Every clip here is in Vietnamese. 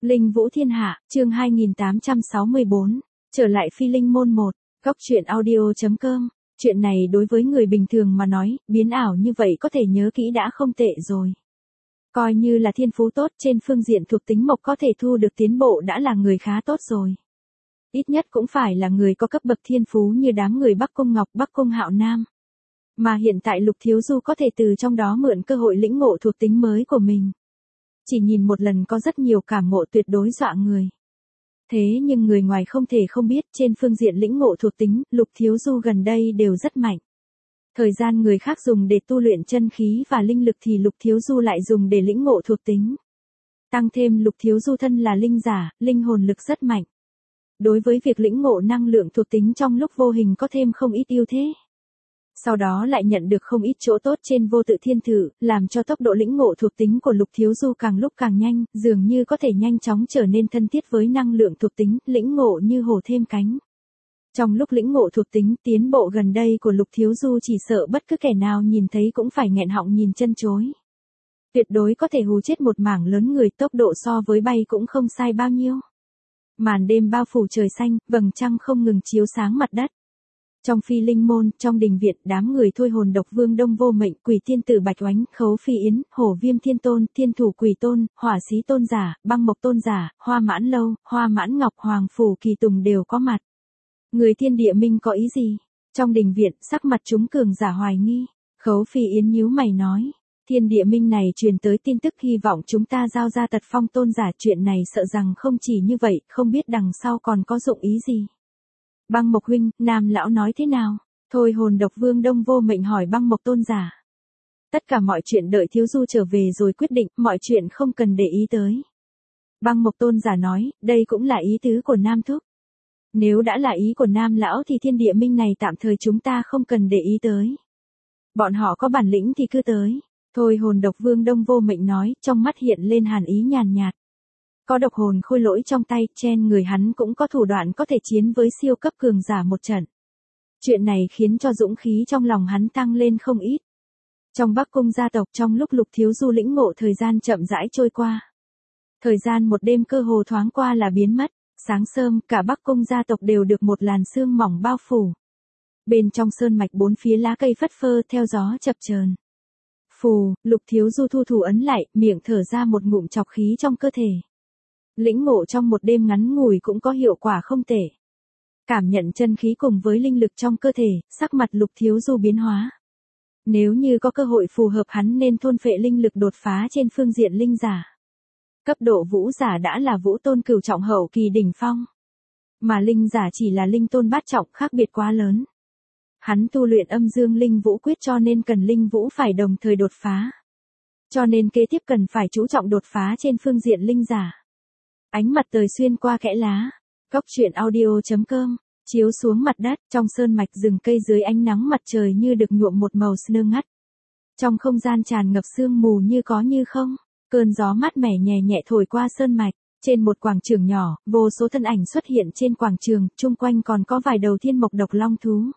Linh Vũ Thiên Hạ, chương 2864, trở lại Phi Linh Môn 1, góc truyện audio.com. Chuyện này đối với người bình thường mà nói, biến ảo như vậy có thể nhớ kỹ đã không tệ rồi. Coi như là thiên phú tốt trên phương diện thuộc tính mộc có thể thu được tiến bộ đã là người khá tốt rồi. Ít nhất cũng phải là người có cấp bậc thiên phú như đám người Bắc Cung Ngọc, Bắc Cung Hạo Nam. Mà hiện tại Lục Thiếu Du có thể từ trong đó mượn cơ hội lĩnh ngộ thuộc tính mới của mình. Chỉ nhìn một lần có rất nhiều cảm ngộ tuyệt đối dọa người. Thế nhưng người ngoài không thể không biết trên phương diện lĩnh ngộ thuộc tính, Lục Thiếu Du gần đây đều rất mạnh. Thời gian người khác dùng để tu luyện chân khí và linh lực thì Lục Thiếu Du lại dùng để lĩnh ngộ thuộc tính. Tăng thêm Lục Thiếu Du thân là linh giả, linh hồn lực rất mạnh. Đối với việc lĩnh ngộ năng lượng thuộc tính trong lúc vô hình có thêm không ít ưu thế. Sau đó lại nhận được không ít chỗ tốt trên vô tự thiên thử, làm cho tốc độ lĩnh ngộ thuộc tính của Lục Thiếu Du càng lúc càng nhanh, dường như có thể nhanh chóng trở nên thân thiết với năng lượng thuộc tính, lĩnh ngộ như hổ thêm cánh. Trong lúc lĩnh ngộ thuộc tính tiến bộ gần đây của Lục Thiếu Du chỉ sợ bất cứ kẻ nào nhìn thấy cũng phải nghẹn họng nhìn chân chối. Tuyệt đối có thể hù chết một mảng lớn người, tốc độ so với bay cũng không sai bao nhiêu. Màn đêm bao phủ trời xanh, vầng trăng không ngừng chiếu sáng mặt đất. Trong Phi Linh Môn, trong đình viện, đám người Thôi Hồn Độc Vương Đông Vô Mệnh, Quỷ Tiên Tử Bạch Oánh, Khấu Phi Yến, Hổ Viêm Thiên Tôn, Thiên Thủ Quỷ Tôn, Hỏa Xí Tôn Giả, Băng Mộc Tôn Giả, Hoa Mãn Lâu, Hoa Mãn Ngọc, Hoàng Phủ Kỳ Tùng đều có mặt. Người Thiên Địa Minh có ý gì? Trong đình viện, sắc mặt chúng cường giả hoài nghi. Khấu Phi Yến nhíu mày nói. Thiên Địa Minh này truyền tới tin tức hy vọng chúng ta giao ra Tật Phong Tôn Giả, chuyện này sợ rằng không chỉ như vậy, không biết đằng sau còn có dụng ý gì. Băng Mộc huynh, Nam lão nói thế nào? Thôi Hồn Độc Vương Đông Vô Mệnh hỏi Băng Mộc Tôn Giả. Tất cả mọi chuyện đợi Thiếu Du trở về rồi quyết định, mọi chuyện không cần để ý tới. Băng Mộc Tôn Giả nói, đây cũng là ý tứ của Nam Thúc. Nếu đã là ý của Nam lão thì Thiên Địa Minh này tạm thời chúng ta không cần để ý tới. Bọn họ có bản lĩnh thì cứ tới. Thôi Hồn Độc Vương Đông Vô Mệnh nói, trong mắt hiện lên hàn ý nhàn nhạt. Có độc hồn khôi lỗi trong tay, trên người hắn cũng có thủ đoạn có thể chiến với siêu cấp cường giả một trận. Chuyện này khiến cho dũng khí trong lòng hắn tăng lên không ít. Trong Bắc Cung gia tộc, trong lúc Lục Thiếu Du lĩnh ngộ thời gian chậm rãi trôi qua. Thời gian một đêm cơ hồ thoáng qua là biến mất, sáng sớm cả Bắc Cung gia tộc đều được một làn sương mỏng bao phủ. Bên trong sơn mạch bốn phía lá cây phất phơ theo gió chập chờn. Phù, Lục Thiếu Du thu thủ ấn lại, miệng thở ra một ngụm trọc khí trong cơ thể. Lĩnh ngộ trong một đêm ngắn ngủi cũng có hiệu quả không tệ. Cảm nhận chân khí cùng với linh lực trong cơ thể, sắc mặt Lục Thiếu Du biến hóa. Nếu như có cơ hội phù hợp hắn nên thôn phệ linh lực đột phá trên phương diện linh giả. Cấp độ vũ giả đã là vũ tôn cửu trọng hậu kỳ đỉnh phong. Mà linh giả chỉ là linh tôn bát trọng, khác biệt quá lớn. Hắn tu luyện âm dương linh vũ quyết cho nên cần linh vũ phải đồng thời đột phá. Cho nên kế tiếp cần phải chú trọng đột phá trên phương diện linh giả. Ánh mặt trời xuyên qua kẽ lá. Góc truyện audio.com. Chiếu xuống mặt đất, trong sơn mạch rừng cây dưới ánh nắng mặt trời như được nhuộm một màu sơ ngắt. Trong không gian tràn ngập sương mù như có như không. Cơn gió mát mẻ nhẹ nhẹ thổi qua sơn mạch. Trên một quảng trường nhỏ, vô số thân ảnh xuất hiện trên quảng trường, chung quanh còn có vài đầu thiên mộc độc long thú.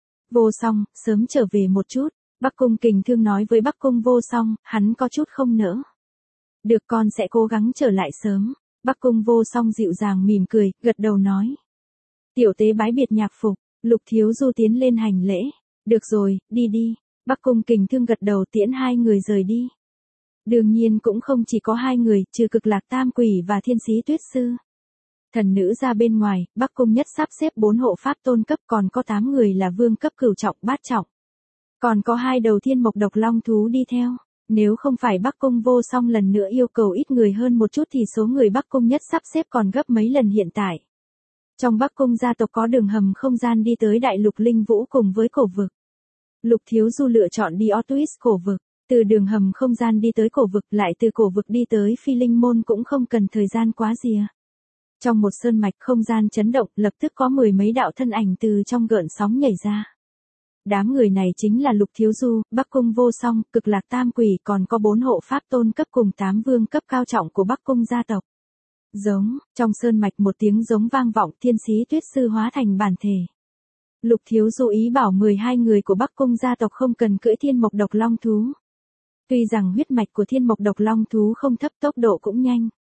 Vô Song, sớm trở về một chút. Bắc Cung Kình Thương nói với Bắc Cung Vô Song, hắn có chút không nỡ. Được, con sẽ cố gắng trở lại sớm. Bắc Cung Vô Song dịu dàng mỉm cười, gật đầu nói. Tiểu tế bái biệt nhạc phục. Lục Thiếu Du tiến lên hành lễ. Được rồi, đi đi. Bắc Cung Kình Thương gật đầu tiễn hai người rời đi. Đương nhiên cũng không chỉ có hai người, trừ Cực Lạc Tam Quỷ và Thiên Sĩ Tuyết Sư. Thần nữ ra bên ngoài, Bắc Cung nhất sắp xếp 4 hộ pháp tôn cấp, còn có 8 người là vương cấp cửu trọng bát trọng. Còn có 2 đầu thiên mộc độc long thú đi theo. Nếu không phải Bắc Cung Vô Song lần nữa yêu cầu ít người hơn một chút thì số người Bắc Cung nhất sắp xếp còn gấp mấy lần hiện tại. Trong Bắc Cung gia tộc có đường hầm không gian đi tới đại lục linh vũ cùng với cổ vực. Lục Thiếu Du lựa chọn đi Otwis cổ vực. Từ đường hầm không gian đi tới cổ vực, lại từ cổ vực đi tới Phi Linh Môn cũng không cần thời gian quá dìa. Trong một sơn mạch không gian chấn động, lập tức có 10 mấy đạo thân ảnh từ trong gợn sóng nhảy ra. Đám người này chính là Lục Thiếu Du, Bắc Cung Vô Song, Cực Lạc Tam Quỷ, còn có 4 hộ pháp tôn cấp cùng 8 vương cấp cao trọng của Bắc Cung gia tộc. Giống, trong sơn mạch một tiếng giống vang vọng, Thiên Sĩ Tuyết Sư hóa thành bản thể. Lục Thiếu Du ý bảo 12 người của Bắc Cung gia tộc không cần cưỡi thiên mộc độc long thú. Tuy rằng huyết mạch của thiên mộc độc long thú không thấp, tốc độ cũng nhanh.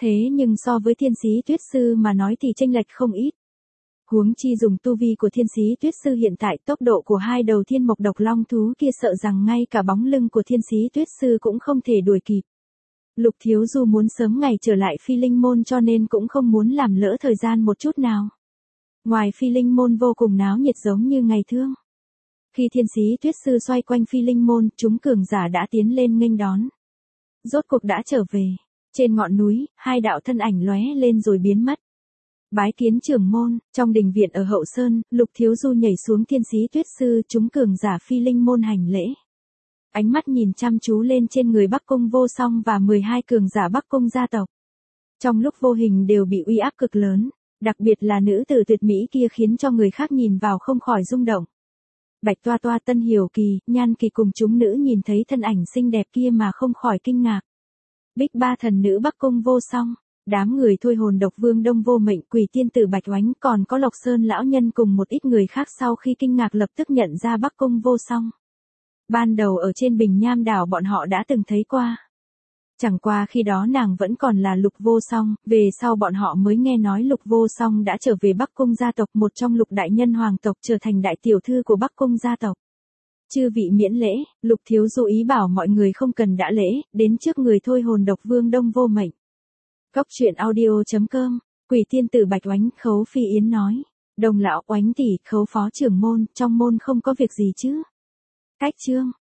Thế nhưng so với thiên sĩ tuyết sư mà nói thì chênh lệch không ít. Huống chi dùng tu vi của thiên sĩ tuyết sư hiện tại, tốc độ của hai đầu thiên mộc độc long thú kia sợ rằng ngay cả bóng lưng của thiên sĩ tuyết sư cũng không thể đuổi kịp. Lục Thiếu Du muốn sớm ngày trở lại Phi Linh Môn cho nên cũng không muốn làm lỡ thời gian một chút nào. Ngoài Phi Linh Môn vô cùng náo nhiệt giống như ngày thường. Khi thiên sĩ tuyết sư xoay quanh Phi Linh Môn, chúng cường giả đã tiến lên nghênh đón. Rốt cuộc đã trở về. Trên ngọn núi, hai đạo thân ảnh lóe lên rồi biến mất. Bái kiến trưởng môn, trong đình viện ở Hậu Sơn, Lục Thiếu Du nhảy xuống thiên sĩ tuyết sư, chúng cường giả Phi Linh Môn hành lễ. Ánh mắt nhìn chăm chú lên trên người Bắc Cung Vô Song và 12 cường giả Bắc Cung gia tộc. Trong lúc vô hình đều bị uy áp cực lớn, đặc biệt là nữ tử tuyệt mỹ kia khiến cho người khác nhìn vào không khỏi rung động. Bạch Toa Toa, Tân Hiểu Kỳ, Nhan Kỳ cùng chúng nữ nhìn thấy thân ảnh xinh đẹp kia mà không khỏi kinh ngạc. Bích Ba thần nữ Bắc Cung Vô Song, đám người Thôi Hồn Độc Vương Đông Vô Mệnh, Quỷ tiên tử Bạch Oánh, còn có Lộc Sơn lão nhân cùng một ít người khác sau khi kinh ngạc lập tức nhận ra Bắc Cung Vô Song. Ban đầu ở trên Bình Nham đảo bọn họ đã từng thấy qua. Chẳng qua khi đó nàng vẫn còn là Lục Vô Song, về sau bọn họ mới nghe nói Lục Vô Song đã trở về Bắc Cung gia tộc, một trong Lục đại nhân hoàng tộc, trở thành đại tiểu thư của Bắc Cung gia tộc. Chư vị miễn lễ, Lục Thiếu Du ý bảo mọi người không cần đã lễ, đến trước người Thôi Hồn Độc Vương Đông Vô Mệnh. Cốc truyện audio.com, Quỷ tiên tử Bạch Oánh, Khấu Phi Yến nói. Đồng lão Oánh tỷ, Khấu phó trưởng môn, trong môn không có việc gì chứ? Cách chương.